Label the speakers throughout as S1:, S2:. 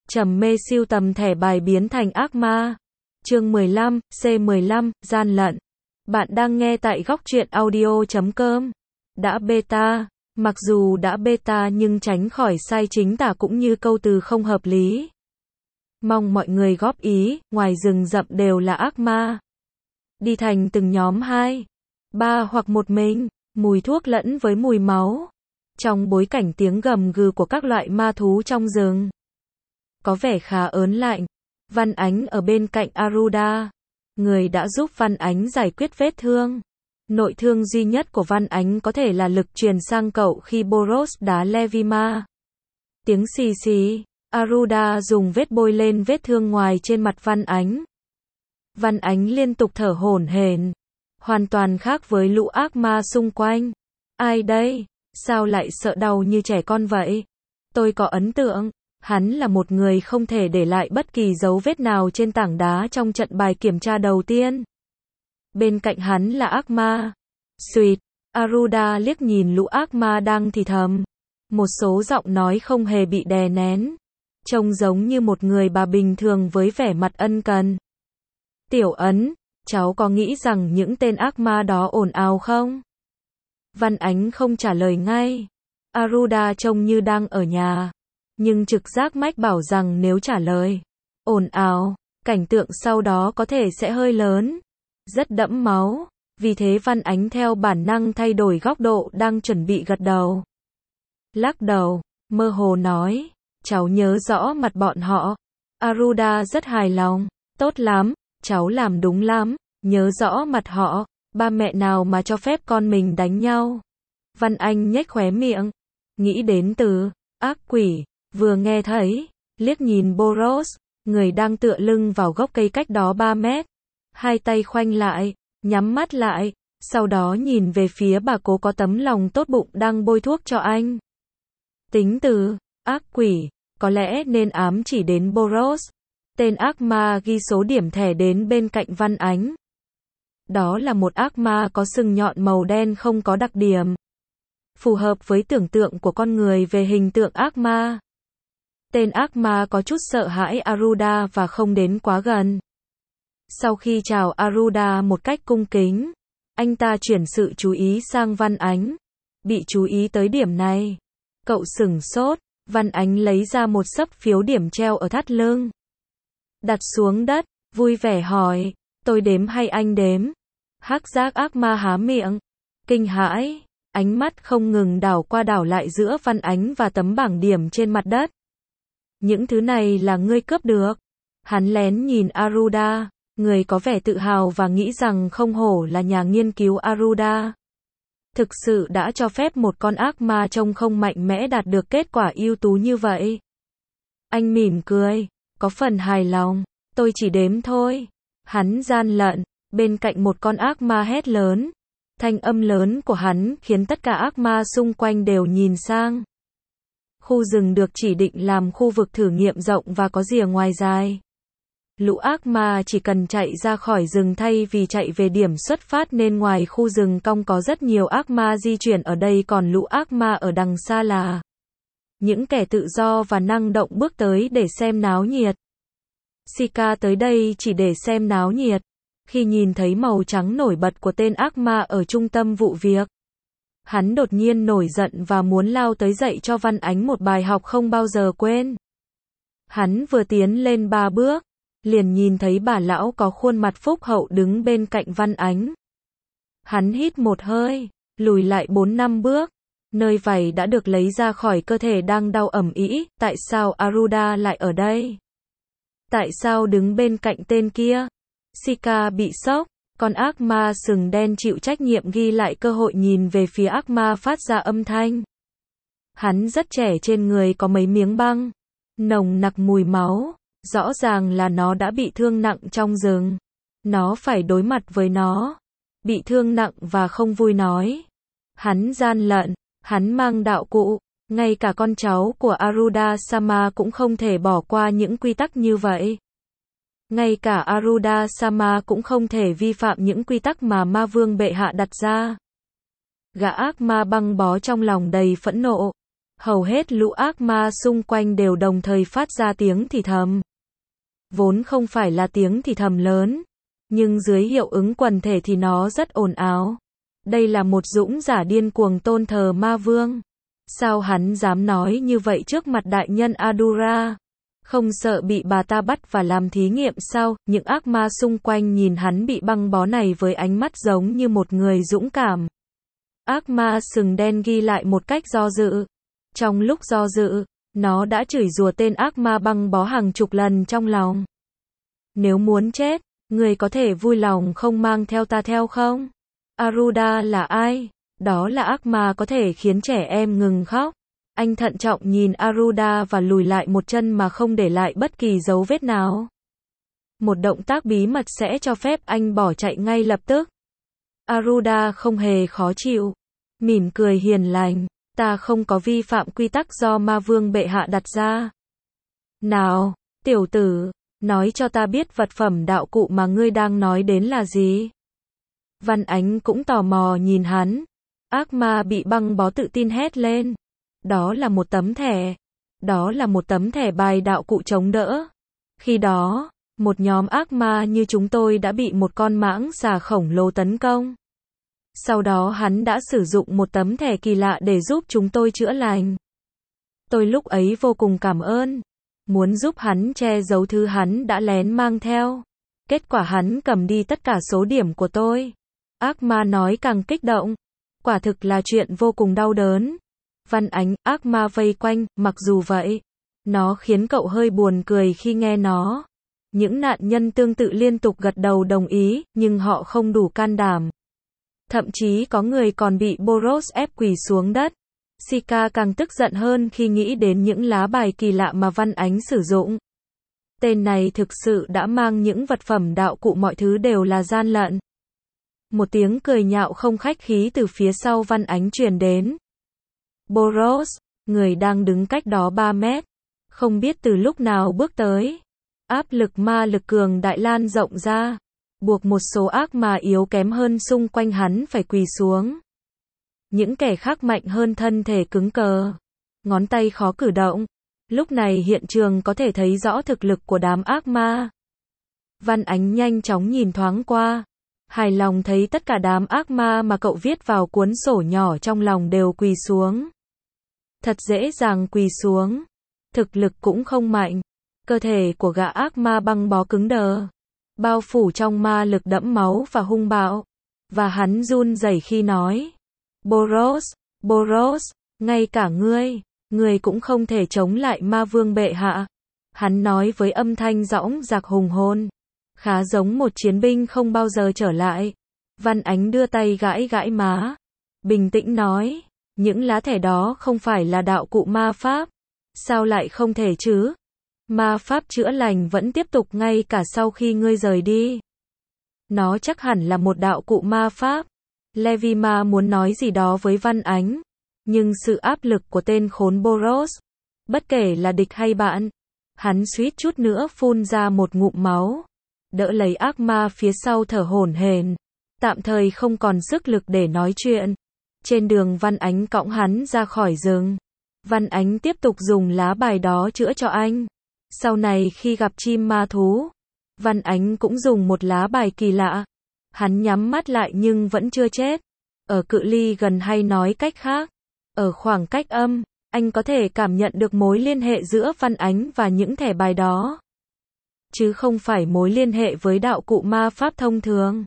S1: Trầm mê sưu tầm thẻ bài biến thành ác ma. Chương 15, C15, gian lận. Bạn đang nghe tại góc truyện audio.com. Đã beta, mặc dù đã beta nhưng tránh khỏi sai chính tả cũng như câu từ không hợp lý. Mong mọi người góp ý, ngoài rừng rậm đều là ác ma. Đi thành từng nhóm 2, 3 hoặc một mình, mùi thuốc lẫn với mùi máu. Trong bối cảnh tiếng gầm gừ của các loại ma thú trong rừng. Có vẻ khá ớn lạnh. Văn Ánh ở bên cạnh Aruda. Người đã giúp Văn Ánh giải quyết vết thương. Nội thương duy nhất của Văn Ánh có thể là lực truyền sang cậu khi Boros đá Levima. Tiếng xì xì. Aruda dùng vết bôi lên vết thương ngoài trên mặt Văn Ánh. Văn Ánh liên tục thở hổn hển. Hoàn toàn khác với lũ ác ma xung quanh. Ai đây? Sao lại sợ đau như trẻ con vậy? Tôi có ấn tượng. Hắn là một người không thể để lại bất kỳ dấu vết nào trên tảng đá trong trận bài kiểm tra đầu tiên. Bên cạnh hắn là ác ma. Xuyệt, Aruda liếc nhìn lũ ác ma đang thì thầm. Một số giọng nói không hề bị đè nén. Trông giống như một người bà bình thường với vẻ mặt ân cần. Tiểu Ấn, cháu có nghĩ rằng những tên ác ma đó ồn ào không? Văn Ánh không trả lời ngay. Aruda trông như đang ở nhà. Nhưng trực giác mách bảo rằng nếu trả lời ồn ào, cảnh tượng sau đó có thể sẽ hơi lớn, rất đẫm máu. Vì thế Văn Ánh theo bản năng thay đổi góc độ đang chuẩn bị gật đầu. Lắc đầu, mơ hồ nói, cháu nhớ rõ mặt bọn họ. Aruda rất hài lòng, tốt lắm, cháu làm đúng lắm, nhớ rõ mặt họ, ba mẹ nào mà cho phép con mình đánh nhau. Văn Anh nhếch khóe miệng, nghĩ đến từ ác quỷ. Vừa nghe thấy, liếc nhìn Boros, người đang tựa lưng vào gốc cây cách đó 3 mét. Hai tay khoanh lại, nhắm mắt lại, sau đó nhìn về phía bà cố có tấm lòng tốt bụng đang bôi thuốc cho anh. Tính từ ác quỷ, có lẽ nên ám chỉ đến Boros. Tên ác ma ghi số điểm thẻ đến bên cạnh Văn Ánh. Đó là một ác ma có sừng nhọn màu đen không có đặc điểm. Phù hợp với tưởng tượng của con người về hình tượng ác ma. Tên ác ma có chút sợ hãi Aruda và không đến quá gần. Sau khi chào Aruda một cách cung kính, anh ta chuyển sự chú ý sang Văn Ánh. Bị chú ý tới điểm này. Cậu sửng sốt, Văn Ánh lấy ra một xấp phiếu điểm treo ở thắt lưng. Đặt xuống đất, vui vẻ hỏi, tôi đếm hay anh đếm? Hắc giác ác ma há miệng, kinh hãi, ánh mắt không ngừng đảo qua đảo lại giữa Văn Ánh và tấm bảng điểm trên mặt đất. Những thứ này là ngươi cướp được. Hắn lén nhìn Aruda, người có vẻ tự hào và nghĩ rằng không hổ là nhà nghiên cứu Aruda. Thực sự đã cho phép một con ác ma trông không mạnh mẽ đạt được kết quả ưu tú như vậy. Anh mỉm cười, có phần hài lòng, tôi chỉ đếm thôi. Hắn gian lận, bên cạnh một con ác ma hét lớn. Thanh âm lớn của hắn khiến tất cả ác ma xung quanh đều nhìn sang. Khu rừng được chỉ định làm khu vực thử nghiệm rộng và có rìa ngoài dài. Lũ ác ma chỉ cần chạy ra khỏi rừng thay vì chạy về điểm xuất phát nên ngoài khu rừng cong có rất nhiều ác ma di chuyển ở đây, còn lũ ác ma ở đằng xa là những kẻ tự do và năng động bước tới để xem náo nhiệt. Sika tới đây chỉ để xem náo nhiệt. Khi nhìn thấy màu trắng nổi bật của tên ác ma ở trung tâm vụ việc, hắn đột nhiên nổi giận và muốn lao tới dạy cho Văn Ánh một bài học không bao giờ quên. Hắn vừa tiến lên 3 bước, liền nhìn thấy bà lão có khuôn mặt phúc hậu đứng bên cạnh Văn Ánh. Hắn hít một hơi, lùi lại 4-5 bước. Nơi vảy đã được lấy ra khỏi cơ thể đang đau ầm ĩ. Tại sao Aruda lại ở đây? Tại sao đứng bên cạnh tên kia? Sika bị sốc. Con ác ma sừng đen chịu trách nhiệm ghi lại cơ hội nhìn về phía ác ma phát ra âm thanh. Hắn rất trẻ, trên người có mấy miếng băng, nồng nặc mùi máu, rõ ràng là nó đã bị thương nặng trong rừng. Nó phải đối mặt với nó. Bị thương nặng và không vui nói. Hắn gian lận, hắn mang đạo cụ, ngay cả con cháu của Aruda Sama cũng không thể bỏ qua những quy tắc như vậy. Ngay cả Aruda Sama cũng không thể vi phạm những quy tắc mà ma vương bệ hạ đặt ra. Gã ác ma băng bó trong lòng đầy phẫn nộ. Hầu hết lũ ác ma xung quanh đều đồng thời phát ra tiếng thì thầm. Vốn không phải là tiếng thì thầm lớn, nhưng dưới hiệu ứng quần thể thì nó rất ồn ào. Đây là một dũng giả điên cuồng tôn thờ ma vương. Sao hắn dám nói như vậy trước mặt đại nhân Adura? Không sợ bị bà ta bắt và làm thí nghiệm sao? Những ác ma xung quanh nhìn hắn bị băng bó này với ánh mắt giống như một người dũng cảm. Ác ma sừng đen ghi lại một cách do dự. Trong lúc do dự, nó đã chửi rủa tên ác ma băng bó hàng chục lần trong lòng. Nếu muốn chết, người có thể vui lòng không mang theo ta theo không? Aruda là ai? Đó là ác ma có thể khiến trẻ em ngừng khóc. Anh thận trọng nhìn Aruda và lùi lại một chân mà không để lại bất kỳ dấu vết nào. Một động tác bí mật sẽ cho phép anh bỏ chạy ngay lập tức. Aruda không hề khó chịu. Mỉm cười hiền lành. Ta không có vi phạm quy tắc do ma vương bệ hạ đặt ra. Nào, tiểu tử, nói cho ta biết vật phẩm đạo cụ mà ngươi đang nói đến là gì? Văn Ánh cũng tò mò nhìn hắn. Ác ma bị băng bó tự tin hét lên. Đó là một tấm thẻ. Đó là một tấm thẻ bài đạo cụ chống đỡ. Khi đó, một nhóm ác ma như chúng tôi đã bị một con mãng xà khổng lồ tấn công. Sau đó hắn đã sử dụng một tấm thẻ kỳ lạ để giúp chúng tôi chữa lành. Tôi lúc ấy vô cùng cảm ơn. Muốn giúp hắn che giấu thứ hắn đã lén mang theo. Kết quả hắn cầm đi tất cả số điểm của tôi. Ác ma nói càng kích động. Quả thực là chuyện vô cùng đau đớn. Văn Ánh, ác ma vây quanh, mặc dù vậy, nó khiến cậu hơi buồn cười khi nghe nó. Những nạn nhân tương tự liên tục gật đầu đồng ý, nhưng họ không đủ can đảm. Thậm chí có người còn bị Boros ép quỳ xuống đất. Sika càng tức giận hơn khi nghĩ đến những lá bài kỳ lạ mà Văn Ánh sử dụng. Tên này thực sự đã mang những vật phẩm đạo cụ, mọi thứ đều là gian lận. Một tiếng cười nhạo không khách khí từ phía sau Văn Ánh truyền đến. Boros, người đang đứng cách đó 3 mét, không biết từ lúc nào bước tới. Áp lực ma lực cường đại lan rộng ra, buộc một số ác ma yếu kém hơn xung quanh hắn phải quỳ xuống. Những kẻ khác mạnh hơn thân thể cứng cờ, ngón tay khó cử động. Lúc này hiện trường có thể thấy rõ thực lực của đám ác ma. Văn Ánh nhanh chóng nhìn thoáng qua, hài lòng thấy tất cả đám ác ma mà cậu viết vào cuốn sổ nhỏ trong lòng đều quỳ xuống. Thật dễ dàng quỳ xuống. Thực lực cũng không mạnh. Cơ thể của gã ác ma băng bó cứng đờ, bao phủ trong ma lực đẫm máu và hung bạo. Và hắn run rẩy khi nói. Boros, Boros, ngay cả ngươi cũng không thể chống lại ma vương bệ hạ. Hắn nói với âm thanh dõng dạc hùng hồn, khá giống một chiến binh không bao giờ trở lại. Văn Ánh đưa tay gãi gãi má, bình tĩnh nói, những lá thẻ đó không phải là đạo cụ ma pháp. Sao lại không thể chứ? Ma pháp chữa lành vẫn tiếp tục ngay cả sau khi ngươi rời đi. Nó chắc hẳn là một đạo cụ ma pháp. Levima muốn nói gì đó với Văn Ánh, nhưng sự áp lực của tên khốn Boros, bất kể là địch hay bạn, hắn suýt chút nữa phun ra một ngụm máu. Đỡ lấy ác ma phía sau thở hổn hển, tạm thời không còn sức lực để nói chuyện. Trên đường Văn Ánh cõng hắn ra khỏi rừng. Văn Ánh tiếp tục dùng lá bài đó chữa cho anh. Sau này khi gặp chim ma thú, Văn Ánh cũng dùng một lá bài kỳ lạ. Hắn nhắm mắt lại nhưng vẫn chưa chết. Ở cự ly gần hay nói cách khác, ở khoảng cách âm, anh có thể cảm nhận được mối liên hệ giữa Văn Ánh và những thẻ bài đó. Chứ không phải mối liên hệ với đạo cụ ma pháp thông thường.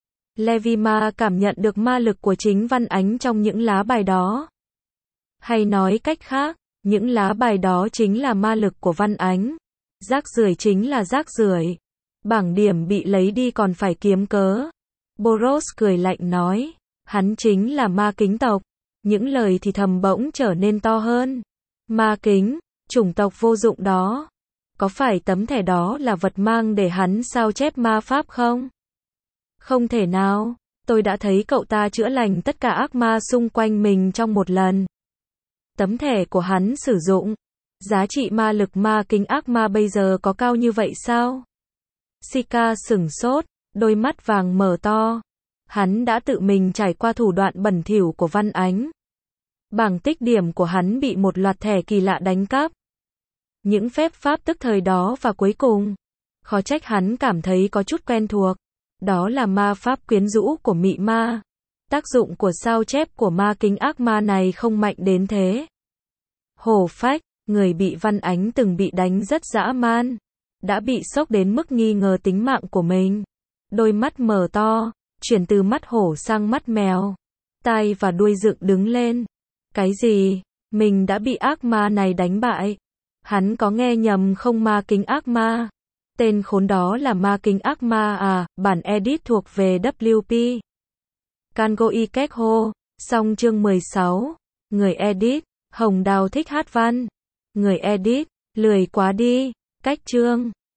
S1: Levima cảm nhận được ma lực của chính Văn Ánh trong những lá bài đó. Hay nói cách khác, những lá bài đó chính là ma lực của Văn Ánh. Rác rưởi chính là rác rưởi. Bảng điểm bị lấy đi còn phải kiếm cớ. Boros cười lạnh nói, hắn chính là ma kính tộc. Những lời thì thầm bỗng trở nên to hơn. Ma kính, chủng tộc vô dụng đó. Có phải tấm thẻ đó là vật mang để hắn sao chép ma pháp không? Không thể nào, tôi đã thấy cậu ta chữa lành tất cả ác ma xung quanh mình trong một lần. Tấm thẻ của hắn sử dụng, giá trị ma lực ma kính ác ma bây giờ có cao như vậy sao? Sika sửng sốt, đôi mắt vàng mở to. Hắn đã tự mình trải qua thủ đoạn bẩn thỉu của Văn Ánh. Bảng tích điểm của hắn bị một loạt thẻ kỳ lạ đánh cắp. Những phép pháp tức thời đó và cuối cùng, khó trách hắn cảm thấy có chút quen thuộc. Đó là ma pháp quyến rũ của mị ma. Tác dụng của sao chép của ma kính ác ma này không mạnh đến thế. Hổ phách, người bị Văn Ánh từng bị đánh rất dã man. Đã bị sốc đến mức nghi ngờ tính mạng của mình. Đôi mắt mở to, chuyển từ mắt hổ sang mắt mèo. Tai và đuôi dựng đứng lên. Cái gì? Mình đã bị ác ma này đánh bại. Hắn có nghe nhầm không? Ma kính ác ma. Tên khốn đó là ma kính ác ma à? Bản edit thuộc về WP. Kango Ikekho. Xong chương 16. Người edit. Hồng Đào thích hát văn. Người edit. Lười quá đi. Cách chương.